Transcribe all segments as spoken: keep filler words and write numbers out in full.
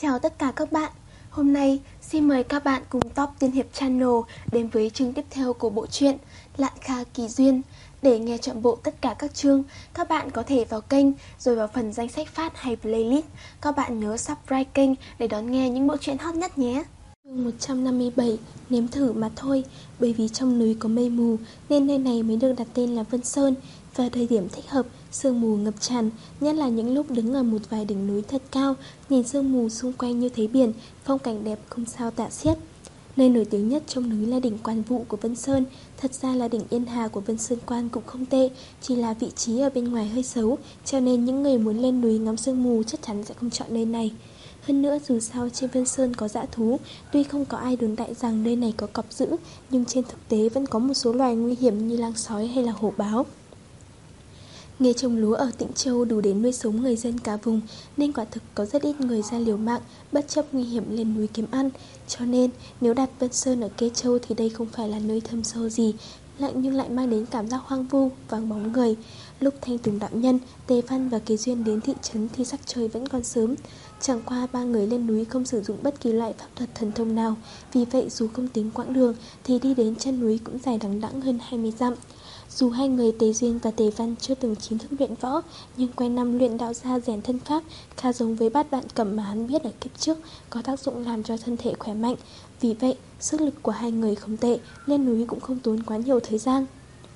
Chào tất cả các bạn. Hôm nay xin mời các bạn cùng Top Tiên Hiệp Channel đến với chương tiếp theo của bộ truyện Lạn Kha Kỳ Duyên. Để nghe trọn bộ tất cả các chương, các bạn có thể vào kênh rồi vào phần danh sách phát hay playlist. Các bạn nhớ subscribe kênh để đón nghe những bộ truyện hot nhất nhé. Chương một trăm năm mươi bảy, nếm thử mà thôi. Bởi vì trong núi có mây mù nên nơi này mới được đặt tên là Vân Sơn. Và thời điểm thích hợp, sương mù ngập tràn, nhất là những lúc đứng ở một vài đỉnh núi thật cao, nhìn sương mù xung quanh như thấy biển, phong cảnh đẹp không sao tả xiết. Nơi nổi tiếng nhất trong núi là đỉnh Quan Vũ của Vân Sơn. Thật ra là đỉnh Yên Hà của Vân Sơn Quan cũng không tệ, chỉ là vị trí ở bên ngoài hơi xấu, cho nên những người muốn lên núi ngắm sương mù chắc chắn sẽ không chọn nơi này. Hơn nữa dù sao trên Vân Sơn có dã thú, tuy không có ai đồn đại rằng nơi này có cọp dữ, nhưng trên thực tế vẫn có một số loài nguy hiểm như lang sói hay là hổ báo. Nghề trồng lúa ở Tịnh Châu đủ để nuôi sống người dân cả vùng, nên quả thực có rất ít người ra liều mạng, bất chấp nguy hiểm lên núi kiếm ăn. Cho nên, nếu đặt Vân Sơn ở Kê Châu thì đây không phải là nơi thâm sâu gì, lạnh nhưng lại mang đến cảm giác hoang vu, vắng bóng người. Lúc Thanh Tùng đạo nhân, Tề Văn và Kế Duyên đến thị trấn thì sắc trời vẫn còn sớm. Chẳng qua ba người lên núi không sử dụng bất kỳ loại pháp thuật thần thông nào, vì vậy dù không tính quãng đường thì đi đến chân núi cũng dài đằng đẵng hơn hai mươi dặm. Dù hai người Tề Duyên và Tề Văn chưa từng chính thức luyện võ, nhưng quanh năm luyện đạo gia rèn thân pháp khá giống với bát đoạn cẩm mà hắn biết ở kiếp trước, có tác dụng làm cho thân thể khỏe mạnh. Vì vậy, sức lực của hai người không tệ, lên núi cũng không tốn quá nhiều thời gian.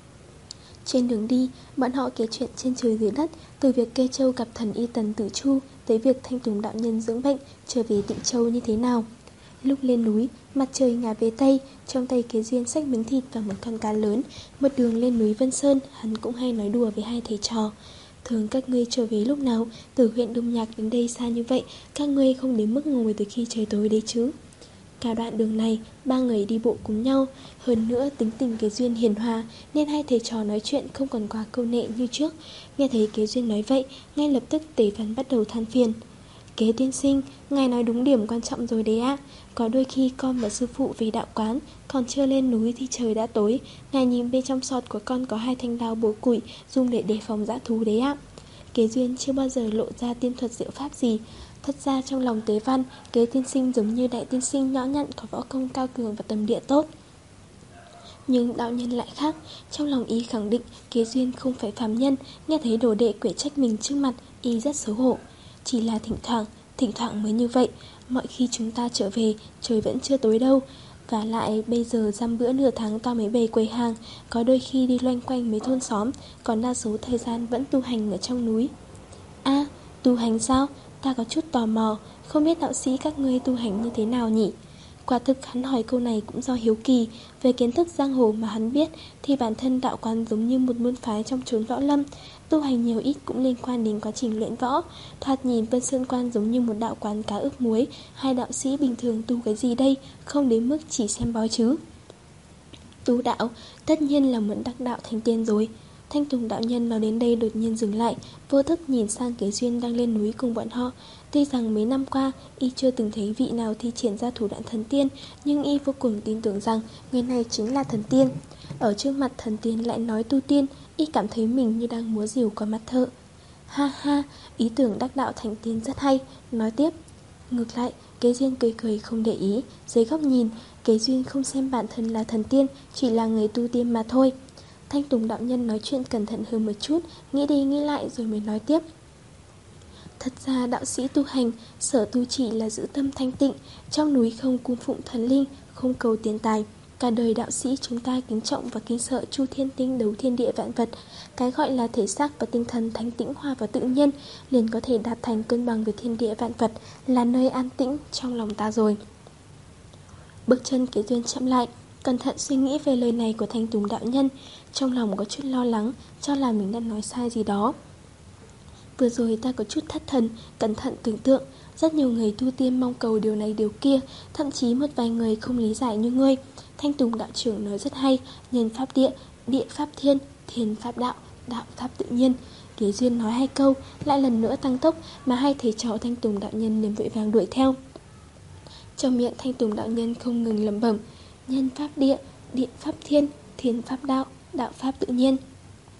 Trên đường đi, bọn họ kể chuyện trên trời dưới đất, từ việc Kê Châu gặp thần y Tần Tử Chu tới việc Thanh Tùng đạo nhân dưỡng bệnh trở về Tịnh Châu như thế nào. Lúc lên núi, mặt trời ngả về Tây, trong tay Kế Duyên xách miếng thịt và một con cá lớn. Một đường lên núi Vân Sơn, hắn cũng hay nói đùa với hai thầy trò. Thường các ngươi trở về lúc nào? Từ huyện Đông Nhạc đến đây xa như vậy, các ngươi không đến mức ngồi từ khi trời tối đấy chứ? Cả đoạn đường này, ba người đi bộ cùng nhau. Hơn nữa tính tình Kế Duyên hiền hòa, nên hai thầy trò nói chuyện không còn quá câu nệ như trước. Nghe thấy Kế Duyên nói vậy, ngay lập tức Tề Văn bắt đầu than phiền. Kế tiên sinh, ngài nói đúng điểm quan trọng rồi đấy ạ. Có đôi khi con và sư phụ về đạo quán, còn chưa lên núi thì trời đã tối. Ngài nhìn bên trong sọt của con có hai thanh đao bổ củi, dùng để đề phòng dã thú đấy ạ. Kế Duyên chưa bao giờ lộ ra tiên thuật diệu pháp gì. Thật ra trong lòng Tế Văn, Kế tiên sinh giống như đại tiên sinh nhỏ nhặn, có võ công cao cường và tâm địa tốt. Nhưng đạo nhân lại khác, trong lòng y khẳng định Kế Duyên không phải phàm nhân. Nghe thấy đồ đệ quể trách mình trước mặt, y rất xấu hổ. Chỉ là thỉnh thoảng, thỉnh thoảng mới như vậy. Mọi khi chúng ta trở về, trời vẫn chưa tối đâu. Và lại bây giờ dăm bữa nửa tháng ta mới về quầy hàng, có đôi khi đi loanh quanh mấy thôn xóm, còn đa số thời gian vẫn tu hành ở trong núi. À, tu hành sao? Ta có chút tò mò, không biết đạo sĩ các ngươi tu hành như thế nào nhỉ? Quả thực hắn hỏi câu này cũng do hiếu kỳ. Về kiến thức giang hồ mà hắn biết thì bản thân đạo quán giống như một môn phái trong chốn võ lâm, tu hành nhiều ít cũng liên quan đến quá trình luyện võ. Thoạt nhìn Vân Sơn Quan giống như một đạo quán cá ướp muối. Hai đạo sĩ bình thường tu cái gì đây, không đến mức chỉ xem bói chứ. Tu đạo, tất nhiên là muốn đắc đạo thành tiên rồi. Thanh Tùng đạo nhân nói đến đây đột nhiên dừng lại, vô thức nhìn sang Kế Duyên đang lên núi cùng bọn họ. Tuy rằng mấy năm qua y chưa từng thấy vị nào thi triển ra thủ đoạn thần tiên, nhưng y vô cùng tin tưởng rằng người này chính là thần tiên. Ở trước mặt thần tiên lại nói tu tiên, y cảm thấy mình như đang múa rìu qua mắt thợ. Ha ha, ý tưởng đắc đạo thành tiên rất hay. Nói tiếp. Ngược lại, Kế Duyên cười cười không để ý. Dưới góc nhìn, Kế Duyên không xem bản thân là thần tiên, chỉ là người tu tiên mà thôi. Thanh Tùng đạo nhân nói chuyện cẩn thận hơn một chút, nghĩ đi nghĩ lại rồi mới nói tiếp. Thật ra đạo sĩ tu hành, sở tu chỉ là giữ tâm thanh tịnh, trong núi không cung phụng thần linh, không cầu tiền tài. Cả đời đạo sĩ chúng ta kính trọng và kính sợ Chu Thiên Tinh đấu thiên địa vạn vật. Cái gọi là thể xác và tinh thần thanh tĩnh hòa vào tự nhiên, liền có thể đạt thành cân bằng với thiên địa vạn vật, là nơi an tĩnh trong lòng ta rồi. Bước chân Kế Duyên chậm lại, cẩn thận suy nghĩ về lời này của Thanh Tùng đạo nhân. Trong lòng có chút lo lắng, cho là mình đã nói sai gì đó. Vừa rồi ta có chút thất thần, cẩn thận tưởng tượng. Rất nhiều người tu tiên mong cầu điều này điều kia, thậm chí một vài người không lý giải như ngươi. Thanh Tùng đạo trưởng nói rất hay, nhân pháp địa, địa pháp thiên, thiên pháp đạo, đạo pháp tự nhiên. Kế Duyên nói hai câu, lại lần nữa tăng tốc, mà hai thầy trò Thanh Tùng đạo nhân liền vội vàng đuổi theo. Trong miệng Thanh Tùng đạo nhân không ngừng lẩm bẩm, nhân pháp địa, địa pháp thiên, thiên pháp đạo, đạo pháp tự nhiên.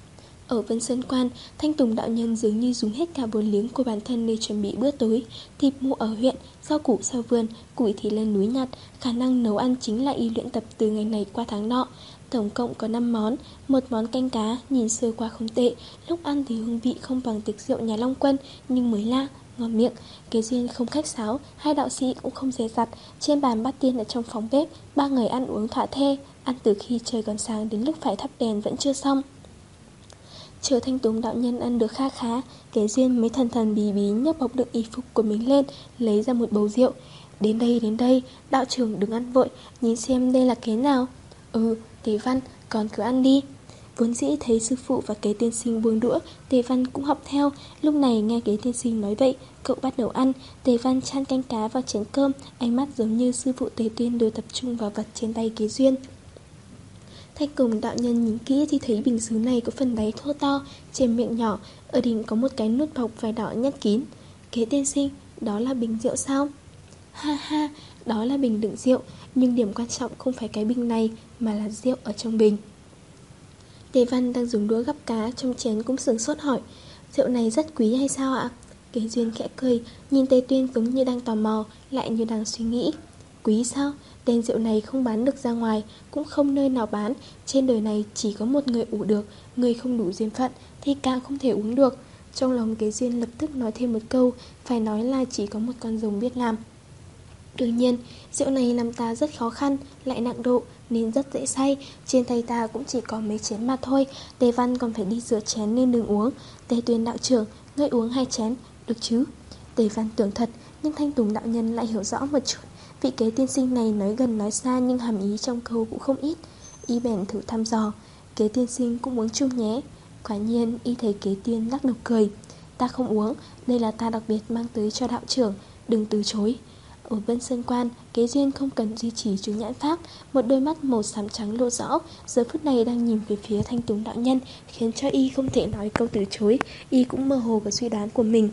Ở Vân Sơn Quan, Thanh Tùng đạo nhân dường như dùng hết cả vốn liếng của bản thân để chuẩn bị bữa tối. Thịt mua ở huyện, rau củ sau vườn, củi thì lên núi nhặt. Khả năng nấu ăn chính là y luyện tập từ ngày này qua tháng nọ. Tổng cộng có năm món, một món canh cá, nhìn sơ qua không tệ. Lúc ăn thì hương vị không bằng tiệc rượu nhà Long Quân, nhưng mới lạ, ngon miệng. Kế Duyên không khách sáo, hai đạo sĩ cũng không dè dặt. Trên bàn bát tiên ở trong phòng bếp, ba người ăn uống thỏa thê. Ăn từ khi trời còn sáng đến lúc phải thắp đèn vẫn chưa xong. Chờ Thanh Tùng đạo nhân ăn được kha khá, Kế Duyên mới thần thần bí bí nhấc bọc đựng y phục của mình lên, lấy ra một bầu rượu. Đến đây, đến đây, đạo trưởng đừng ăn vội, nhìn xem đây là kế nào. Ừ, Tề Văn, con cứ ăn đi. Vốn dĩ thấy sư phụ và Kế tiên sinh buông đũa, Tề Văn cũng học theo. Lúc này nghe Kế tiên sinh nói vậy, cậu bắt đầu ăn. Tề Văn chan canh cá vào chén cơm, ánh mắt giống như sư phụ Tề Tuyên đều tập trung vào vật trên tay Kế Duyên. Thanh Tùng đạo nhân nhìn kỹ thì thấy bình sứ này có phần đáy thô to, trên miệng nhỏ, ở đỉnh có một cái nút bọc vải đỏ nhét kín. Kế tiên sinh, đó là bình rượu sao? Ha ha, đó là bình đựng rượu, nhưng điểm quan trọng không phải cái bình này, mà là rượu ở trong bình. Tề Văn đang dùng đũa gắp cá trong chén cũng sửng sốt hỏi, rượu này rất quý hay sao ạ? Kế Duyên khẽ cười, nhìn Tề Tuyên giống như đang tò mò, lại như đang suy nghĩ. Quý sao? Tên rượu này không bán được ra ngoài, cũng không nơi nào bán. Trên đời này chỉ có một người ủ được, người không đủ duyên phận thì càng không thể uống được. Trong lòng Kế Duyên lập tức nói thêm một câu, phải nói là chỉ có một con rồng biết làm. Đương nhiên, rượu này làm ta rất khó khăn, lại nặng độ, nên rất dễ say. Trên tay ta cũng chỉ có mấy chén mà thôi. Tề Văn còn phải đi rửa chén nên đừng uống. Tề Tuyên đạo trưởng, ngươi uống hai chén, được chứ? Tề Văn tưởng thật, nhưng Thanh Tùng đạo nhân lại hiểu rõ một chút. Vị Kế tiên sinh này nói gần nói xa, nhưng hàm ý trong câu cũng không ít. Y bèn thử thăm dò, Kế tiên sinh cũng uống chung nhé. Quả nhiên y thấy Kế Tiên lắc đầu cười. Ta không uống, đây là ta đặc biệt mang tới cho đạo trưởng, đừng từ chối. Ở Vân Sơn Quan, Kế Duyên không cần duy trì chú nhãn pháp. Một đôi mắt màu xám trắng lộ rõ, giờ phút này đang nhìn về phía Thanh Tùng đạo nhân, khiến cho y không thể nói câu từ chối. Y cũng mơ hồ vào suy đoán của mình.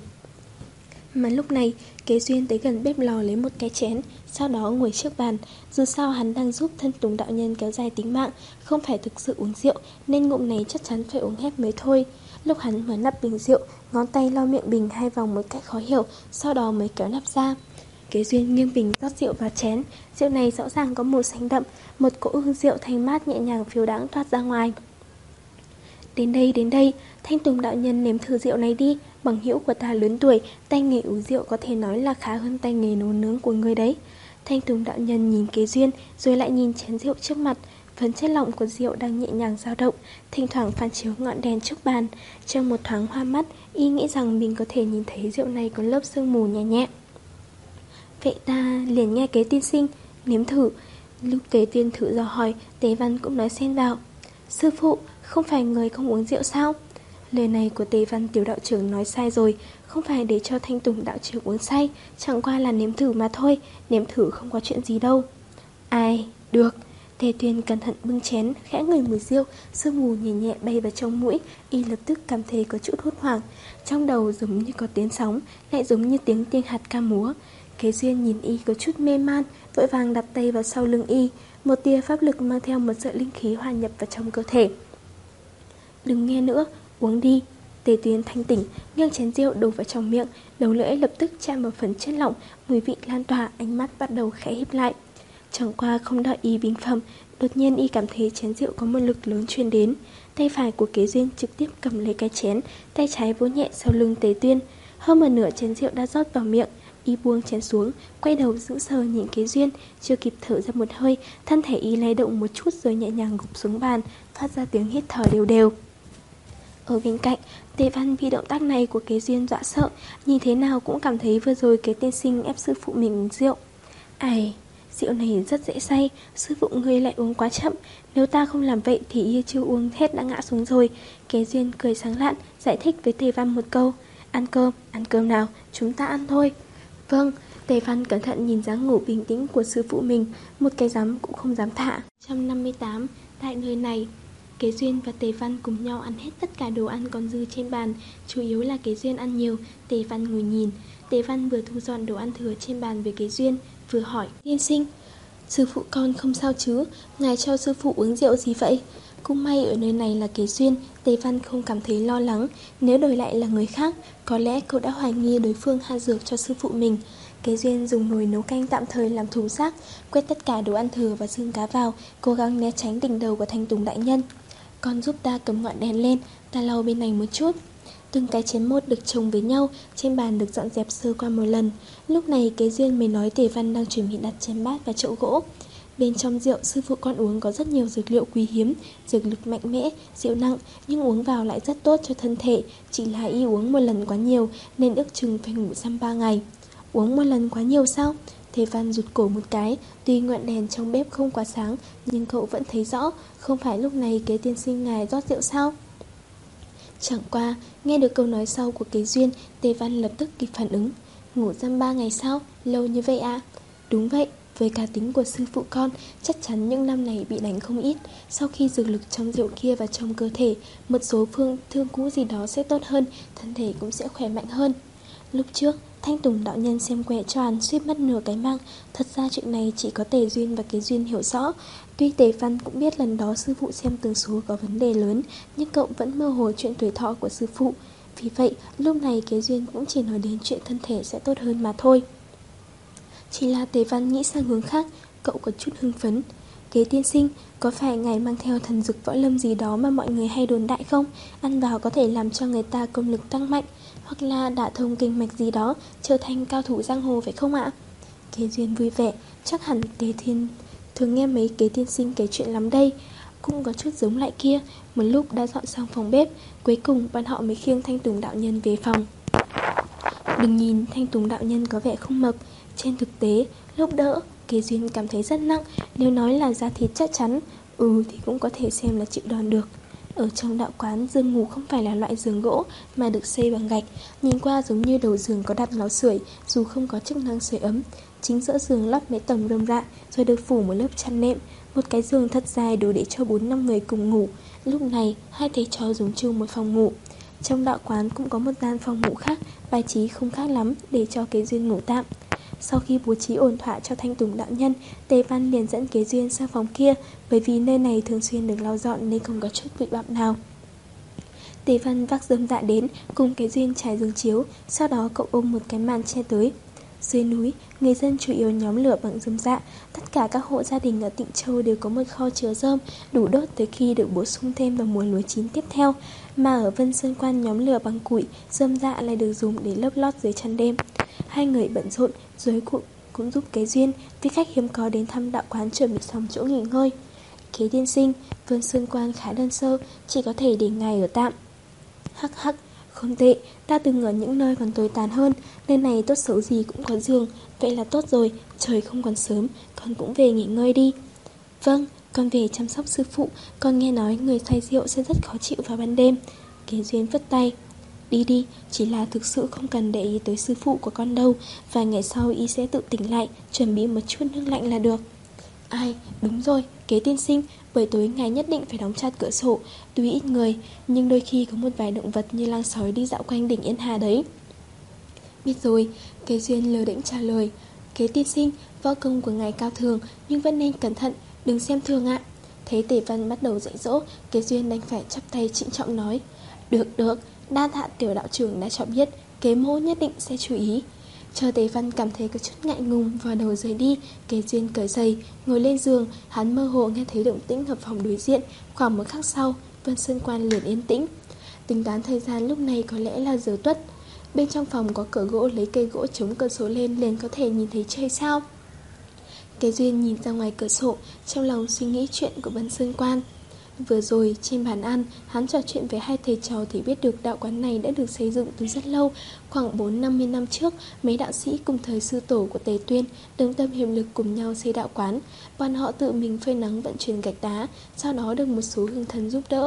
Mà lúc này, Kế Duyên tới gần bếp lò lấy một cái chén, sau đó ngồi trước bàn. Dù sao hắn đang giúp Thanh Tùng đạo nhân kéo dài tính mạng, không phải thực sự uống rượu, nên ngụm này chắc chắn phải uống hết mới thôi. Lúc hắn mở nắp bình rượu, ngón tay lau miệng bình hai vòng một cách khó hiểu, sau đó mới kéo nắp ra. Kế Duyên nghiêng bình rót rượu vào chén. Rượu này rõ ràng có màu xanh đậm, một cỗ hương rượu thanh mát nhẹ nhàng phiêu đãng thoát ra ngoài. Đến đây, đến đây, Thanh Tùng đạo nhân nếm thử rượu này đi. Bằng hữu của ta lớn tuổi, tay nghề uống rượu có thể nói là khá hơn tay nghề nấu nướng của người đấy. Thanh Tùng đạo nhân nhìn Kế Duyên, rồi lại nhìn chén rượu trước mặt. Phần chất lỏng của rượu đang nhẹ nhàng dao động, thỉnh thoảng phản chiếu ngọn đèn trước bàn. Trong một thoáng hoa mắt, y nghĩ rằng mình có thể nhìn thấy rượu này có lớp sương mù nhẹ nhẹ. Vậy ta liền nghe Kế tiên sinh nếm thử. Lúc Kế Tiên thử dò hỏi, Tề Văn cũng nói xen vào, sư phụ, không phải người không uống rượu sao? Lời này của Tề Văn tiểu đạo trưởng nói sai rồi, không phải để cho Thanh Tùng đạo trưởng uống say, chẳng qua là nếm thử mà thôi, nếm thử không có chuyện gì đâu. Ai, được. Tề Tuyên cẩn thận bưng chén, khẽ ngửi mùi rượu, sương mù nhẹ nhẹ bay vào trong mũi, y lập tức cảm thấy có chút hốt hoảng, trong đầu giống như có tiếng sóng, lại giống như tiếng tiên hạt ca múa. Kế Duyên nhìn y có chút mê man, vội vàng đặt tay vào sau lưng y, một tia pháp lực mang theo một sợi linh khí hòa nhập vào trong cơ thể. Đừng nghe nữa, uống đi. Tề Tuyên thanh tỉnh, nghiêng chén rượu đổ vào trong miệng, đầu lưỡi lập tức chạm vào phần chất lỏng, mùi vị lan tỏa, ánh mắt bắt đầu khẽ híp lại. Chẳng qua không đợi y bình phẩm, đột nhiên y cảm thấy chén rượu có một lực lớn truyền đến. Tay phải của Kế Duyên trực tiếp cầm lấy cái chén, tay trái vỗ nhẹ sau lưng Tề Tuyên. Hơn một nửa chén rượu đã rót vào miệng, y buông chén xuống, quay đầu sững sờ nhìn Kế Duyên, chưa kịp thở ra một hơi, thân thể y lay động một chút rồi nhẹ nhàng gục xuống bàn, phát ra tiếng hít thở đều đều. Ở bên cạnh, Tề Văn bị động tác này của Kế Duyên dọa sợ, nhìn thế nào cũng cảm thấy vừa rồi Kế tiên sinh ép sư phụ mình uống rượu. Ai, rượu này rất dễ say, sư phụ ngươi lại uống quá chậm, nếu ta không làm vậy thì y chưa uống hết đã ngã xuống rồi. Kế Duyên cười sáng lạn, giải thích với Tề Văn một câu, ăn cơm, ăn cơm nào, chúng ta ăn thôi. Vâng, Tề Văn cẩn thận nhìn dáng ngủ bình tĩnh của sư phụ mình, một cái dám cũng không dám thả. một trăm năm mươi tám, tại nơi này, Kế Duyên và Tề Văn cùng nhau ăn hết tất cả đồ ăn còn dư trên bàn, chủ yếu là Kế Duyên ăn nhiều, Tề Văn ngồi nhìn. Tề Văn vừa thu dọn đồ ăn thừa trên bàn về Kế Duyên, vừa hỏi, tiên sinh, sư phụ con không sao chứ, ngài cho sư phụ uống rượu gì vậy? Cũng may ở nơi này là Kế Duyên, Tề Văn không cảm thấy lo lắng. Nếu đổi lại là người khác, có lẽ cậu đã hoài nghi đối phương hạ dược cho sư phụ mình. Kế Duyên dùng nồi nấu canh tạm thời làm thùng rác, quét tất cả đồ ăn thừa và xương cá vào, cố gắng né tránh đỉnh đầu của Thanh Tùng đại nhân. Con giúp ta cầm ngọn đèn lên, ta lau bên này một chút. Từng cái chén một được chồng với nhau, trên bàn được dọn dẹp sơ qua một lần. Lúc này Kế Duyên mới nói Tề Văn đang chuẩn bị đặt chén bát và chậu gỗ. Bên trong rượu sư phụ con uống có rất nhiều dược liệu quý hiếm, dược lực mạnh mẽ, rượu nặng, nhưng uống vào lại rất tốt cho thân thể. Chỉ là y uống một lần quá nhiều nên ước chừng phải ngủ dăm ba ngày. Uống một lần quá nhiều sao? Tề Văn rụt cổ một cái. Tuy ngọn đèn trong bếp không quá sáng, nhưng cậu vẫn thấy rõ. Không phải lúc này Kế tiên sinh ngài rót rượu sao? Chẳng qua, nghe được câu nói sau của Kế Duyên, Tề Văn lập tức kịp phản ứng. Ngủ dăm ba ngày sao? Lâu như vậy à? Đúng vậy, với cá tính của sư phụ con, chắc chắn những năm này bị đánh không ít. Sau khi dược lực trong rượu kia vào trong cơ thể, một số phương thương cũ gì đó sẽ tốt hơn, thân thể cũng sẽ khỏe mạnh hơn. Lúc trước, Thanh Tùng đạo nhân xem quẻ cho hắn suýt mất nửa cái mạng. Thật ra chuyện này chỉ có Tề Duyên và Kế Duyên hiểu rõ. Tuy Tề Văn cũng biết lần đó sư phụ xem tường số có vấn đề lớn, nhưng cậu vẫn mơ hồ chuyện tuổi thọ của sư phụ. Vì vậy, lúc này Kế Duyên cũng chỉ nói đến chuyện thân thể sẽ tốt hơn mà thôi. Chỉ là Tề Văn nghĩ sang hướng khác, cậu có chút hưng phấn. Kế tiên sinh, có phải ngài mang theo thần dược võ lâm gì đó mà mọi người hay đồn đại không? Ăn vào có thể làm cho người ta công lực tăng mạnh, hoặc là đả thông kinh mạch gì đó, trở thành cao thủ giang hồ phải không ạ? Kế Duyên vui vẻ, chắc hẳn Tề Thiên thường nghe mấy Kế tiên sinh kể chuyện lắm đây. Cũng có chút giống lại kia. Một lúc đã dọn xong phòng bếp, cuối cùng bọn họ mới khiêng Thanh Tùng đạo nhân về phòng. Đừng nhìn Thanh Tùng đạo nhân có vẻ không mập, trên thực tế, lúc đỡ, Kế Duyên cảm thấy rất nặng. Nếu nói là da thịt chắc chắn, ừ thì cũng có thể xem là chịu đòn được. Ở trong đạo quán, giường ngủ không phải là loại giường gỗ mà được xây bằng gạch, nhìn qua giống như đầu giường có đặt lò sưởi, dù không có chức năng sưởi ấm. Chính giữa giường lắp mấy tầng rơm rạ, rồi được phủ một lớp chăn nệm. Một cái giường thật dài đủ để cho bốn năm người cùng ngủ. Lúc này, hai thầy trò dùng chung một phòng ngủ. Trong đạo quán cũng có một gian phòng ngủ khác, bài trí không khác lắm để cho Kế Duyên ngủ tạm. Sau khi bố trí ổn thỏa cho Thanh Tùng đạo nhân, Tề Văn liền dẫn Kế Duyên sang phòng kia, bởi vì nơi này thường xuyên được lau dọn nên không có chút bụi bặm nào. Tề Văn vác rơm dạ đến, cùng Kế Duyên trải giường chiếu, sau đó cậu ôm một cái màn che tới. Dưới núi, người dân chủ yếu nhóm lửa bằng rơm dạ. Tất cả các hộ gia đình ở Tịnh Châu đều có một kho chứa rơm, đủ đốt tới khi được bổ sung thêm vào mùa lúa chín tiếp theo. Mà ở Vân Sơn Quan nhóm lửa bằng củi, rơm dạ lại được dùng để lấp lót dưới chăn đêm. Hai người bận rộn, rồi cũng, cũng giúp Kế Duyên, vì khách hiếm có đến thăm đạo quán chuẩn bị xong chỗ nghỉ ngơi. Kế tiên sinh, Vân Sơn Quan khá đơn sơ, chỉ có thể để ngài ở tạm. Hắc hắc, không tệ, ta từng ở những nơi còn tồi tàn hơn, nơi này tốt xấu gì cũng có giường, vậy là tốt rồi, trời không còn sớm, con cũng về nghỉ ngơi đi. Vâng, con về chăm sóc sư phụ, con nghe nói người say rượu sẽ rất khó chịu vào ban đêm. Kế Duyên vất tay. Đi đi, chỉ là thực sự không cần để ý tới sư phụ của con đâu, vài ngày sau y sẽ tự tỉnh lại, chuẩn bị một chút nước lạnh là được. Ai, đúng rồi, Kế tiên sinh, buổi tối ngài nhất định phải đóng chặt cửa sổ. Tuy ít người, nhưng đôi khi có một vài động vật như lang sói đi dạo quanh đỉnh Yên Hà đấy. Biết rồi, Kế Duyên lơ đễnh trả lời. Kế tiên sinh, võ công của ngài cao thường, nhưng vẫn nên cẩn thận, đừng xem thường ạ. Thấy Tề Văn bắt đầu dạy dỗ, Kế Duyên đành phải chắp tay trịnh trọng nói. Được được, đa tạ tiểu đạo trưởng đã cho biết, Kế mô nhất định sẽ chú ý. Chờ Tề Văn cảm thấy có chút ngại ngùng, vào đầu rời đi, Kế Duyên cởi giày, ngồi lên giường. Hắn mơ hồ nghe thấy động tĩnh ở phòng đối diện. Khoảng một khắc sau, Vân Sơn Quan liền yên tĩnh. Tính toán thời gian lúc này có lẽ là giờ tuất. Bên trong phòng có cửa gỗ, lấy cây gỗ chống cửa sổ lên liền có thể nhìn thấy trời sao. Kế Duyên nhìn ra ngoài cửa sổ, trong lòng suy nghĩ chuyện của Vân Sơn Quan. Vừa rồi trên bàn ăn, hắn trò chuyện với hai thầy trò thì biết được đạo quán này đã được xây dựng từ rất lâu. Khoảng bốn năm mươi năm trước, mấy đạo sĩ cùng thời sư tổ của Tề Tuyên đồng tâm hiệp lực cùng nhau xây đạo quán. Bọn họ tự mình phơi nắng vận chuyển gạch đá, sau đó được một số hương thân giúp đỡ.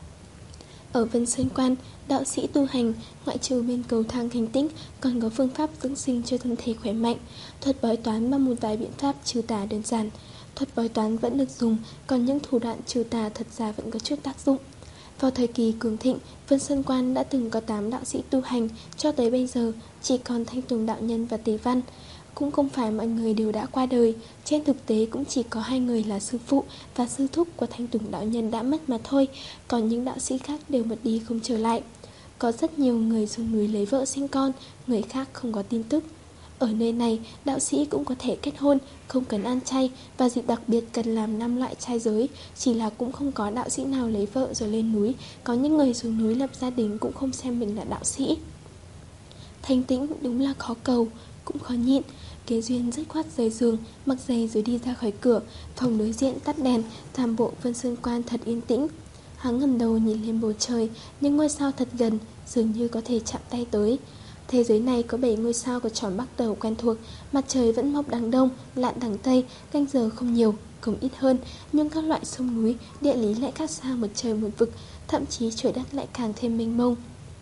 Ở Vân Sơn Quan, đạo sĩ tu hành, ngoại trừ bên cầu thang hành tĩnh, còn có phương pháp dưỡng sinh cho thân thể khỏe mạnh. Thuật bói toán và một vài biện pháp trừ tà đơn giản. Thuật bói toán vẫn được dùng, còn những thủ đoạn trừ tà thật ra vẫn có chút tác dụng. Vào thời kỳ cường thịnh, Vân Sơn Quan đã từng có tám đạo sĩ tu hành, cho tới bây giờ chỉ còn Thanh Tùng đạo nhân và Tề Văn. Cũng không phải mọi người đều đã qua đời. Trên thực tế cũng chỉ có hai người là sư phụ và sư thúc của Thanh Tùng đạo nhân đã mất mà thôi. Còn những đạo sĩ khác đều mất đi không trở lại. Có rất nhiều người xuống núi lấy vợ sinh con, người khác không có tin tức. Ở nơi này, đạo sĩ cũng có thể kết hôn, không cần ăn chay, và dịp đặc biệt cần làm năm loại trai giới. Chỉ là cũng không có đạo sĩ nào lấy vợ rồi lên núi. Có những người xuống núi lập gia đình cũng không xem mình là đạo sĩ. Thanh tĩnh đúng là khó cầu, cũng khó nhịn. Kế Duyên dứt khoát rời giường, mặc giày rồi đi ra khỏi cửa. Phòng đối diện tắt đèn, toàn bộ Vân Sơn Quan thật yên tĩnh. Hắn ngẩng đầu nhìn lên bầu trời, những ngôi sao thật gần, dường như có thể chạm tay tới. Thế giới này có bảy ngôi sao của tròn Bắc Đầu quen thuộc. Mặt trời vẫn mọc đằng đông, lặn đằng tây, canh giờ không nhiều, cũng ít hơn. Nhưng các loại sông núi, địa lý lại khác xa một trời một vực. Thậm chí trời đất lại càng thêm mênh mông.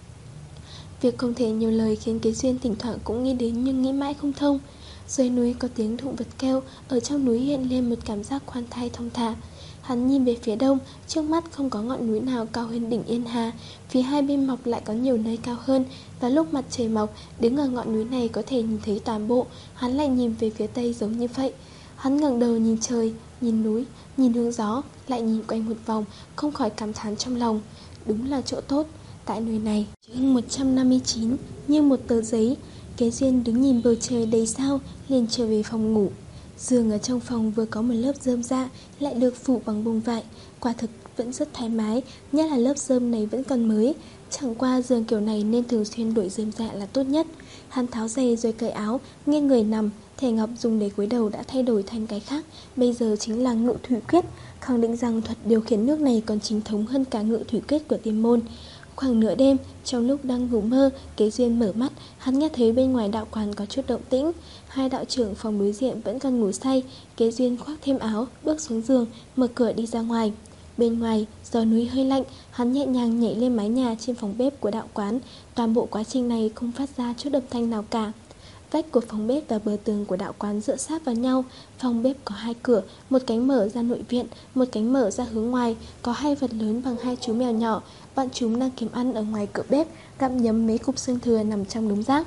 Việc không thể nhiều lời khiến Kế Duyên thỉnh thoảng cũng nghĩ đến nhưng nghĩ mãi không thông. Dưới núi có tiếng động vật kêu, ở trong núi hiện lên một cảm giác khoan thai thong thả. Hắn nhìn về phía đông, trước mắt không có ngọn núi nào cao hơn đỉnh Yên Hà. Phía hai bên mọc lại có nhiều nơi cao hơn. Và lúc mặt trời mọc, đứng ở ngọn núi này có thể nhìn thấy toàn bộ. Hắn lại nhìn về phía tây giống như vậy. Hắn ngẩng đầu nhìn trời, nhìn núi, nhìn hướng gió, lại nhìn quanh một vòng, không khỏi cảm thán trong lòng. Đúng là chỗ tốt. Tại nơi này, chương một trăm năm mươi chín, như một tờ giấy. Kế Duyên đứng nhìn bầu trời đầy sao, liền trở về phòng ngủ. Giường ở trong phòng vừa có một lớp rơm rạ, lại được phủ bằng bông vải. Quả thực vẫn rất thoải mái, nhất là lớp rơm này vẫn còn mới. Chẳng qua giường kiểu này nên thường xuyên đổi rơm rạ là tốt nhất. Hắn tháo giày rồi cởi áo, nghiêng người nằm. Thẻ ngọc dùng để gối đầu đã thay đổi thành cái khác, bây giờ chính là Ngự Thủy Quyết, khẳng định rằng thuật điều khiển nước này còn chính thống hơn cả Ngự Thủy Quyết của Tiên môn. Khoảng nửa đêm, trong lúc đang ngủ mơ, Kế Duyên mở mắt, hắn nghe thấy bên ngoài đạo quán có chút động tĩnh. Hai đạo trưởng phòng đối diện vẫn còn ngủ say. Kế Duyên khoác thêm áo, bước xuống giường, mở cửa đi ra ngoài. Bên ngoài, gió núi hơi lạnh, hắn nhẹ nhàng nhảy lên mái nhà trên phòng bếp của đạo quán. Toàn bộ quá trình này không phát ra chút âm thanh nào cả. Vách của phòng bếp và bờ tường của đạo quán dựa sát vào nhau. Phòng bếp có hai cửa, một cánh mở ra nội viện, một cánh mở ra hướng ngoài. Có hai vật lớn bằng hai chú mèo nhỏ. Bọn chúng đang kiếm ăn ở ngoài cửa bếp, gặm nhấm mấy cục xương thừa nằm trong đống rác.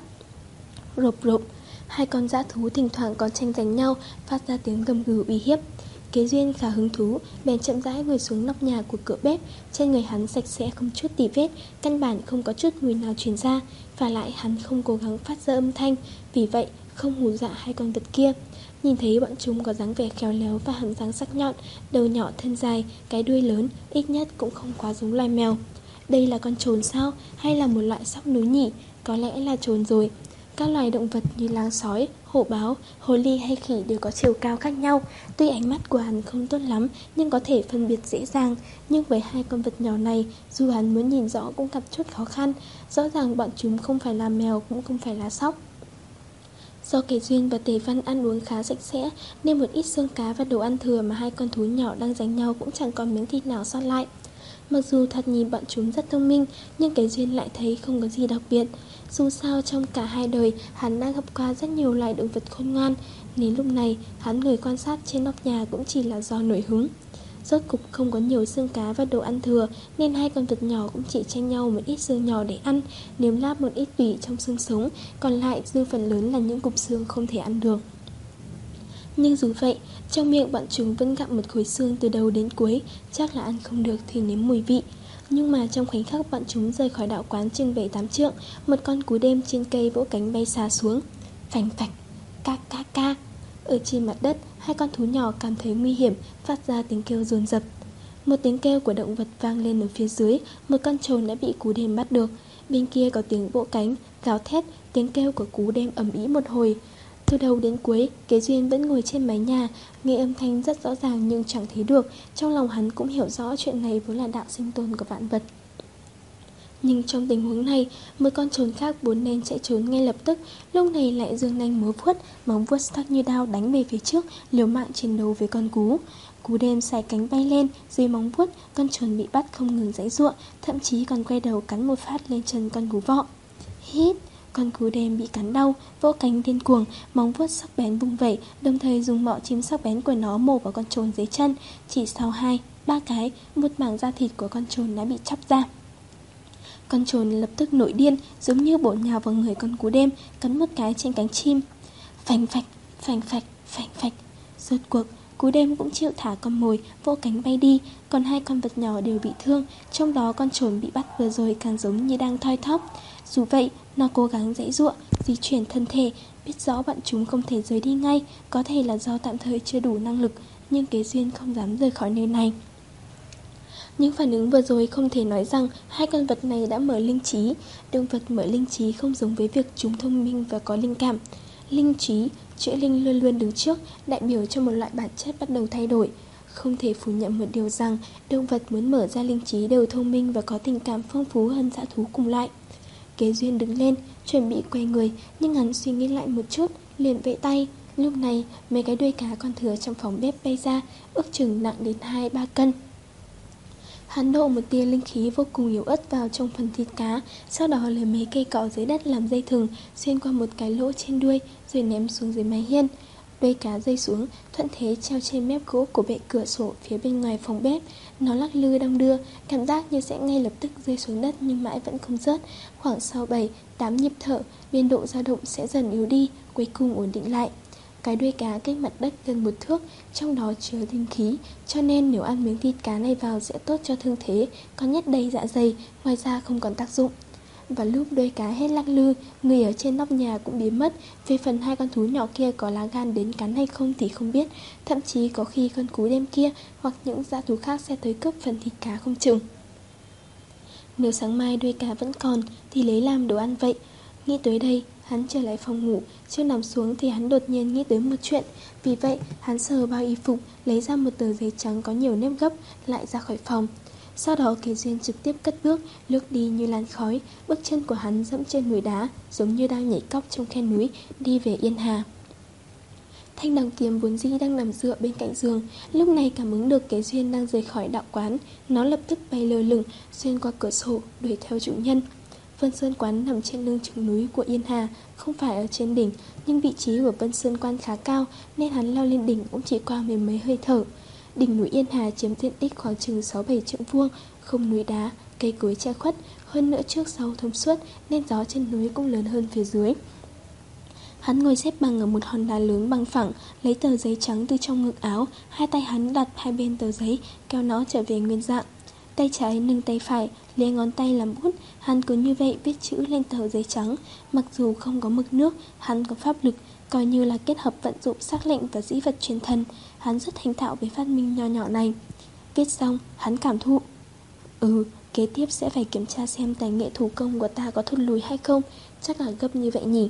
Rộp rộp, hai con dã thú thỉnh thoảng còn tranh giành nhau, phát ra tiếng gầm gừ uy hiếp. Kế Duyên khá hứng thú, bèn chậm rãi ngồi xuống nóc nhà của cửa bếp. Trên người hắn sạch sẽ không chút tì vết, căn bản không có chút mùi nào truyền ra. Và lại hắn không cố gắng phát ra âm thanh, vì vậy không hù dọa hai con vật kia. Nhìn thấy bọn chúng có dáng vẻ khéo léo và hàm răng sắc nhọn, đầu nhỏ thân dài, cái đuôi lớn, ít nhất cũng không quá giống loài mèo. Đây là con trồn sao, hay là một loại sóc núi nhỉ? Có lẽ là trồn rồi. Các loài động vật như lang sói, hổ báo, hồ ly hay khỉ đều có chiều cao khác nhau. Tuy ánh mắt của hắn không tốt lắm, nhưng có thể phân biệt dễ dàng. Nhưng với hai con vật nhỏ này, dù hắn muốn nhìn rõ cũng gặp chút khó khăn. Rõ ràng bọn chúng không phải là mèo, cũng không phải là sóc. Do Kế Duyên và Tề Văn ăn uống khá sạch sẽ, nên một ít xương cá và đồ ăn thừa mà hai con thú nhỏ đang giành nhau cũng chẳng còn miếng thịt nào sót lại. Mặc dù thật nhìn bọn chúng rất thông minh, nhưng Kế Duyên lại thấy không có gì đặc biệt. Dù sao trong cả hai đời, hắn đã gặp qua rất nhiều loài động vật khôn ngoan, nên lúc này hắn ngồi quan sát trên nóc nhà cũng chỉ là do nổi hứng. Rốt cục không có nhiều xương cá và đồ ăn thừa, nên hai con vật nhỏ cũng chỉ tranh nhau một ít xương nhỏ để ăn, nếm láp một ít tủy trong xương sống, còn lại dư phần lớn là những cục xương không thể ăn được. Nhưng dù vậy, trong miệng bọn chúng vẫn gặm một khối xương từ đầu đến cuối, chắc là ăn không được thì nếm mùi vị. Nhưng mà trong khoảnh khắc bọn chúng rời khỏi đạo quán chừng bảy tám trượng, một con cú đêm trên cây vỗ cánh bay xa xuống. Phành phạch, ca ca ca. Ở trên mặt đất, hai con thú nhỏ cảm thấy nguy hiểm, phát ra tiếng kêu dồn dập. Một tiếng kêu của động vật vang lên ở phía dưới, một con trồn đã bị cú đêm bắt được. Bên kia có tiếng vỗ cánh, gào thét, tiếng kêu của cú đêm ầm ĩ một hồi. Từ đầu đến cuối, Kế Duyên vẫn ngồi trên mái nhà, nghe âm thanh rất rõ ràng nhưng chẳng thấy được. Trong lòng hắn cũng hiểu rõ chuyện này vốn là đạo sinh tồn của vạn vật. Nhưng trong tình huống này, một con trồn khác vốn nên chạy trốn ngay lập tức, lúc này lại giương nanh múa vuốt, móng vuốt sắc như đao đánh về phía trước, liều mạng chiến đấu với con cú. Cú đêm xài cánh bay lên, dưới móng vuốt, con trồn bị bắt không ngừng giãy giụa, thậm chí còn quay đầu cắn một phát lên chân con cú vọ. Hít! Con cú đêm bị cắn đau, vỗ cánh điên cuồng, móng vuốt sắc bén vung vẩy, đồng thời dùng mỏ chim sắc bén của nó mổ vào con trồn dưới chân. Chỉ sau hai, ba cái, một mảng da thịt của con trồn đã bị chóc ra. Con trồn lập tức nổi điên, giống như bổ nhào vào người con cú đêm, cắn một cái trên cánh chim. Phành phạch, phành phạch, phành phạch. Rốt cuộc cú đêm cũng chịu thả con mồi, vỗ cánh bay đi. Còn hai con vật nhỏ đều bị thương, trong đó con trồn bị bắt vừa rồi càng giống như đang thoi thóp. Dù vậy, nó cố gắng giãy giụa, di chuyển thân thể, biết rõ bọn chúng không thể rời đi ngay, có thể là do tạm thời chưa đủ năng lực, nhưng Kế Duyên không dám rời khỏi nơi này. Những phản ứng vừa rồi không thể nói rằng hai con vật này đã mở linh trí. Động vật mở linh trí không giống với việc chúng thông minh và có linh cảm. Linh trí, chữ linh luôn luôn đứng trước, đại biểu cho một loại bản chất bắt đầu thay đổi. Không thể phủ nhận một điều rằng động vật muốn mở ra linh trí đều thông minh và có tình cảm phong phú hơn dã thú cùng loại. Kế Duyên đứng lên, chuẩn bị quay người, nhưng hắn suy nghĩ lại một chút, liền vẫy tay. Lúc này, mấy cái đuôi cá còn thừa trong phòng bếp bay ra, ước chừng nặng đến hai ba cân. Hắn đổ một tia linh khí vô cùng yếu ớt vào trong phần thịt cá, sau đó lấy mấy cây cỏ dưới đất làm dây thừng, xuyên qua một cái lỗ trên đuôi, rồi ném xuống dưới mái hiên. Đuôi cá rơi xuống, thuận thế treo trên mép gỗ của bệ cửa sổ phía bên ngoài phòng bếp. Nó lắc lư đong đưa, cảm giác như sẽ ngay lập tức rơi xuống đất nhưng mãi vẫn không rớt. Khoảng sau bảy tám nhịp thở, biên độ dao động sẽ dần yếu đi, cuối cùng ổn định lại. Cái đuôi cá cách mặt đất gần một thước, trong đó chứa linh khí, cho nên nếu ăn miếng thịt cá này vào sẽ tốt cho thương thế, có nhét đầy dạ dày, ngoài ra không còn tác dụng. Và lúc đuôi cá hết lắc lư, người ở trên nóc nhà cũng biến mất. Về phần hai con thú nhỏ kia có lá gan đến cắn hay không thì không biết, thậm chí có khi con cú đêm kia hoặc những dã thú khác sẽ tới cướp phần thịt cá không chừng. Nếu sáng mai đuôi cá vẫn còn thì lấy làm đồ ăn vậy. Nghĩ tới đây, hắn trở lại phòng ngủ. Chưa nằm xuống thì hắn đột nhiên nghĩ tới một chuyện. Vì vậy, hắn sờ bao y phục, lấy ra một tờ giấy trắng có nhiều nếp gấp, lại ra khỏi phòng. Sau đó Kế Duyên trực tiếp cất bước, lướt đi như làn khói. Bước chân của hắn dẫm trên núi đá, giống như đang nhảy cóc trong khe núi, đi về Yên Hà. Thanh đằng kiếm vốn dĩ đang nằm dựa bên cạnh giường, lúc này cảm ứng được Kế Duyên đang rời khỏi đạo quán. Nó lập tức bay lơ lửng, xuyên qua cửa sổ, đuổi theo chủ nhân. Vân Sơn Quán nằm trên lưng chừng núi của Yên Hà, không phải ở trên đỉnh, nhưng vị trí của Vân Sơn Quan khá cao, nên hắn leo lên đỉnh cũng chỉ qua mười mấy hơi thở. Đỉnh núi Yên Hà chiếm diện tích khoảng chừng sáu bảy trượng vuông, không núi đá, cây cối che khuất, hơn nữa trước sau thông suốt nên gió trên núi cũng lớn hơn phía dưới. Hắn ngồi xếp bằng ở một hòn đá lớn bằng phẳng, lấy tờ giấy trắng từ trong ngực áo, hai tay hắn đặt hai bên tờ giấy, kéo nó trở về nguyên dạng. Tay trái nâng tay phải, lấy ngón tay làm bút, hắn cứ như vậy viết chữ lên tờ giấy trắng. Mặc dù không có mực nước, hắn có pháp lực, coi như là kết hợp vận dụng sắc lệnh và dĩ vật truyền thần. Hắn rất thành thạo với phát minh nho nhỏ này. Viết xong, hắn cảm thụ. Ừ, kế tiếp sẽ phải kiểm tra xem tài nghệ thủ công của ta có thụt lùi hay không. Chắc là gấp như vậy nhỉ.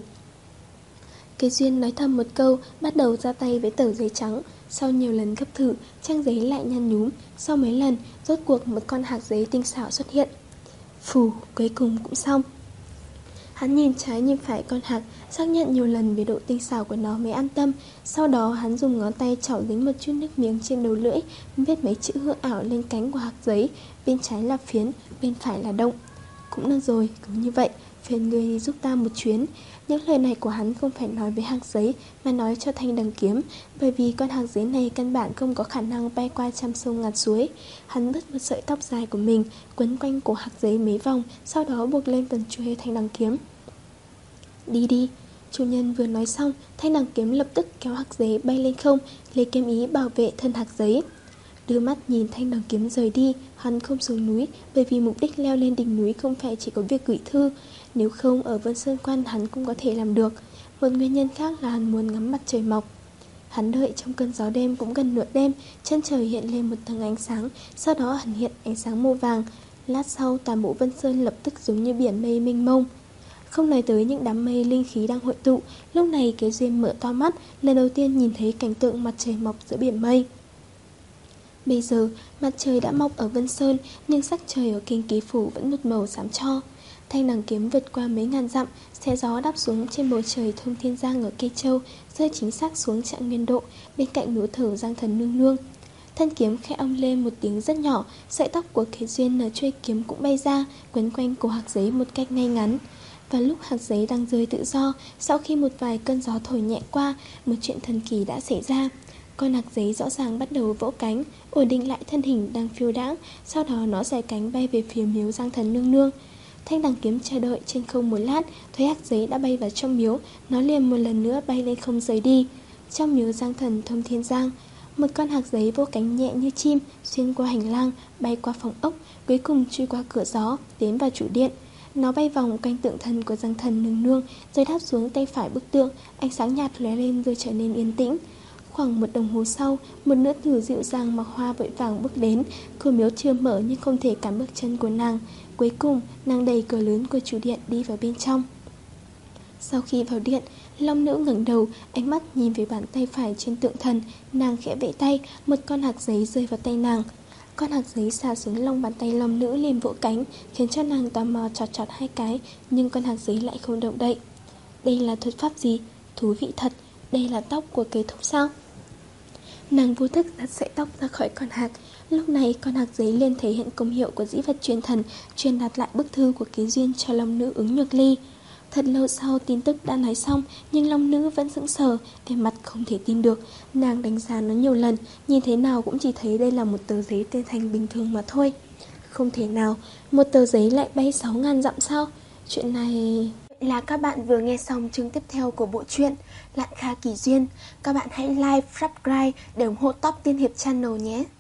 Kế Duyên nói thầm một câu, bắt đầu ra tay với tờ giấy trắng. Sau nhiều lần gấp thử, trang giấy lại nhăn nhúm. Sau mấy lần, rốt cuộc một con hạc giấy tinh xảo xuất hiện. Phù, cuối cùng cũng xong. Hắn nhìn trái nhìn phải con hạc, xác nhận nhiều lần về độ tinh xảo của nó mới an tâm. Sau đó hắn dùng ngón tay chảo dính một chút nước miếng trên đầu lưỡi, viết mấy chữ hư ảo lên cánh của hạc giấy. Bên trái là phiến, bên phải là động. Cũng được rồi, cứ như vậy, phiền người đi giúp ta một chuyến. Những lời này của hắn không phải nói với hạc giấy, mà nói cho thanh đằng kiếm, bởi vì con hạc giấy này căn bản không có khả năng bay qua trăm sông ngàn suối. Hắn bứt một sợi tóc dài của mình, quấn quanh cổ hạc giấy mấy vòng, sau đó buộc lên phần chuôi thanh đằng kiếm. Đi đi. Chủ nhân vừa nói xong, thanh đằng kiếm lập tức kéo hạc giấy bay lên không, lấy kiếm ý bảo vệ thân hạc giấy. Đưa mắt nhìn thanh đằng kiếm rời đi, hắn không xuống núi, bởi vì mục đích leo lên đỉnh núi không phải chỉ có việc gửi thư. Nếu không, ở Vân Sơn Quan hắn cũng có thể làm được. Một nguyên nhân khác là hắn muốn ngắm mặt trời mọc. Hắn đợi trong cơn gió đêm cũng gần nửa đêm, chân trời hiện lên một tầng ánh sáng, sau đó hắn hiện ánh sáng màu vàng. Lát sau, toàn bộ Vân Sơn lập tức giống như biển mây mênh mông. Không nói tới những đám mây linh khí đang hội tụ, lúc này Kế Duyên mở to mắt, lần đầu tiên nhìn thấy cảnh tượng mặt trời mọc giữa biển mây. Bây giờ, mặt trời đã mọc ở Vân Sơn, nhưng sắc trời ở Kinh Ký Phủ vẫn một màu xám cho. Thanh đằng kiếm vượt qua mấy ngàn dặm, xé gió đáp xuống trên bầu trời thông thiên giang ở Cây Châu, rơi chính xác xuống Trạng Nguyên Độ, bên cạnh núi thở Giang Thần Nương Nương. Thân kiếm khẽ ong lên một tiếng rất nhỏ, sợi tóc của Kế Duyên ở chuôi kiếm cũng bay ra, quấn quanh cổ hạc giấy một cách ngay ngắn. Và lúc hạc giấy đang rơi tự do, sau khi một vài cơn gió thổi nhẹ qua, một chuyện thần kỳ đã xảy ra. Con hạc giấy rõ ràng bắt đầu vỗ cánh, ổn định lại thân hình đang phiêu đãng, sau đó nó giãy cánh bay về phía miếu Giang Thần Nương Nương. Thanh đằng kiếm chờ đợi trên không một lát, thấy hắc giấy đã bay vào trong miếu, nó liền một lần nữa bay lên không rời đi. Trong miếu Giang Thần Thông Thiên Giang, một con hạc giấy vô cánh nhẹ như chim xuyên qua hành lang, bay qua phòng ốc, cuối cùng chui qua cửa gió, tiến vào chủ điện. Nó bay vòng quanh tượng thần của Giang Thần Nương Nương, rồi đáp xuống tay phải bức tượng, ánh sáng nhạt lóe lên rồi trở nên yên tĩnh. Khoảng một đồng hồ sau, một nữ tử dịu dàng mặc hoa vội vàng bước đến. Cửa miếu chưa mở nhưng không thể cản bước chân của nàng. Cuối cùng, nàng đẩy cửa lớn của chủ điện đi vào bên trong. Sau khi vào điện, Long nữ ngẩng đầu, ánh mắt nhìn về bàn tay phải trên tượng thần. Nàng khẽ vẫy tay, một con hạc giấy rơi vào tay nàng. Con hạc giấy xà xuống lòng bàn tay Long nữ liền vỗ cánh, khiến cho nàng tò mò chọt chọt hai cái, nhưng con hạc giấy lại không động đậy. Đây là thuật pháp gì? Thú vị thật. Đây là tóc của kế thúc sao? Nàng vô thức đặt sợi tóc ra khỏi con hạc. Lúc này con hạc giấy liền thể hiện công hiệu của dĩ vật truyền thần, truyền đạt lại bức thư của kế duyên cho Long nữ ứng nhược ly. Thật lâu sau tin tức đã nói xong, nhưng Long nữ vẫn sững sờ, vẻ mặt không thể tin được. Nàng đánh giá nó nhiều lần, nhìn thế nào cũng chỉ thấy đây là một tờ giấy tên thành bình thường mà thôi. Không thể nào, một tờ giấy lại bay sáu ngàn dặm sao? Chuyện này... Là các bạn vừa nghe xong chương tiếp theo của bộ truyện Lạn Kha Kỳ Duyên. Các bạn hãy like, subscribe để ủng hộ Top Tiên Hiệp Channel nhé.